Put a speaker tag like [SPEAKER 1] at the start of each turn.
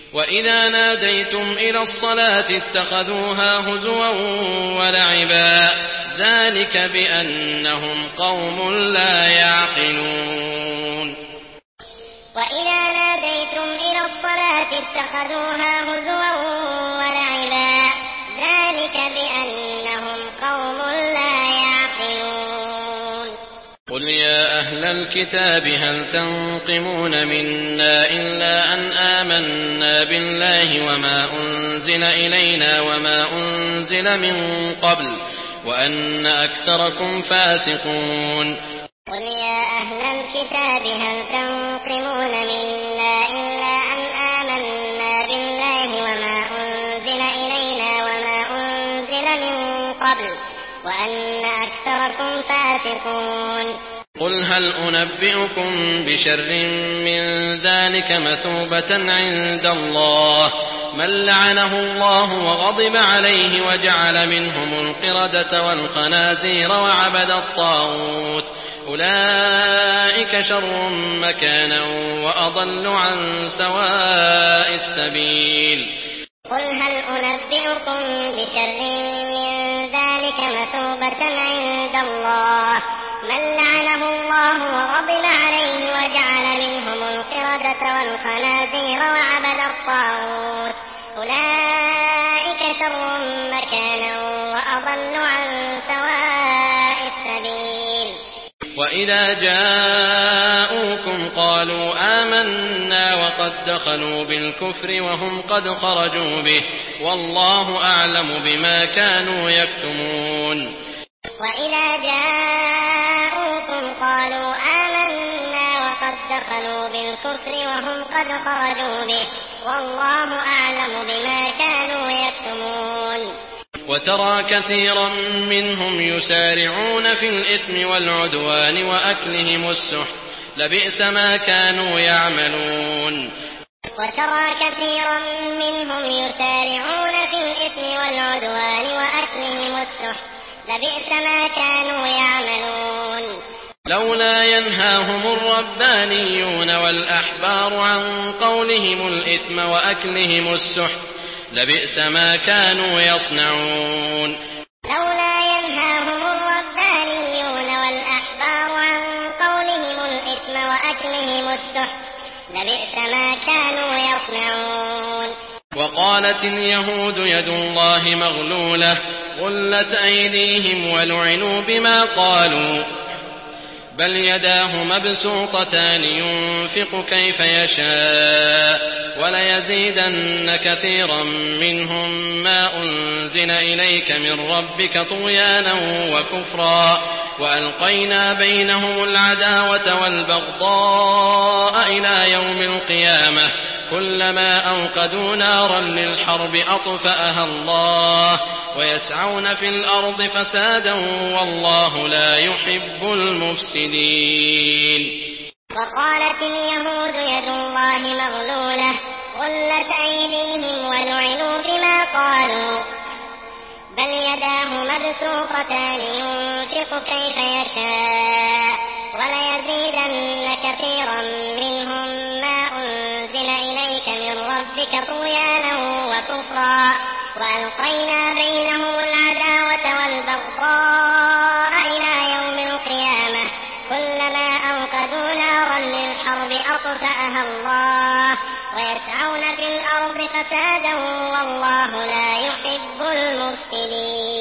[SPEAKER 1] وإذا ناديتم إلى الصلاة اتخذوها هزوا ولعبا ذلك بأنهم قوم لا يعقلون.
[SPEAKER 2] وإذا ناديتم إلى الصلاة اتخذوها هزوا ولعبا ذلك بأنهم قوم لا يعقلون.
[SPEAKER 1] قل يا أهل الكتاب هل تنقمون منا إلا أن آمنا بالله وما أنزل إلينا وما أنزل من قبل وأن أكثركم فاسقون.
[SPEAKER 2] قل يا أهل الكتاب هل تنقمون منا إلا أن آمنا بالله وما أنزل إلينا وما أنزل من قبل وأن أكثركم فاسقون.
[SPEAKER 1] قل هل أنبئكم بشر من ذلك مثوبة عند الله من لعنه الله وغضب عليه وجعل منهم القردة والخنازير وعبد الطاغوت أولئك شر مكانا وأضل عن سواء السبيل.
[SPEAKER 2] قل هل أنبئكم بشر من ذلك مثوبة عند الله من لعنه الله وغضب عليه وجعل منهم القردة والخنازير وعبد الطاغوت أولئك شر مكانا وأضل عن سواء السبيل.
[SPEAKER 1] وإذا جاءوكم قالوا آمنا وقد دخلوا بالكفر وهم قد خرجوا به والله أعلم بما كانوا يكتمون.
[SPEAKER 2] وإذا جاءوكم قالوا آمنا وقد دخلوا بالكفر وهم قد خرجوا به والله أعلم بما كانوا يكتمون.
[SPEAKER 1] وترى كثيرا منهم يسارعون في الإثم والعدوان وأكلهم السحت لبئس ما كانوا يعملون.
[SPEAKER 2] وترى كثيرا منهم يسارعون في الإثم والعدوان وأكلهم السحت لبئس ما كانوا يعملون.
[SPEAKER 1] لولا ينهاهم الربانيون والأحبار عن قولهم الإثم وأكلهم السحت لبئس ما كانوا يصنعون.
[SPEAKER 2] لولا ينهاهم الربانيون والأحبار عن قولهم الإثم وأكلهم السحت لبئس ما كانوا يصنعون.
[SPEAKER 1] وقالت اليهود يد الله مغلولة غلت أيديهم ولعنوا بما قالوا بل يداه مبسوطتان ينفق كيف يشاء وليزيدن كثيرا منهم ما أنزل إليك من ربك طغيانا وكفرا وألقينا بينهم العداوة والبغضاء إلى يوم القيامة كلما أوقدوا نارا للحرب أطفأها الله ويسعون في الأرض فسادا والله لا يحب المفسدين.
[SPEAKER 2] وقالت اليهود يد الله مغلولة غلت أيديهم ولعنوا بما قالوا بل يداه مبسوطتان ينفق كيف يشاء وليزيدن كثيرا منهم ما أنزل إليك من ربك طغيانا وكفرا وألقينا بينهم العداوة والبغضاء إلى يوم القيامة كلما أوقدوا نارا للحرب أطفأها الله ويسعون في الأرض فسادا والله لا يحب المفسدين.